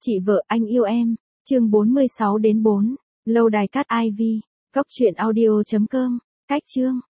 Chị vợ anh yêu em, chương 46 đến 4, lâu đài cát Ivy, góc truyện audio.com, cách chương.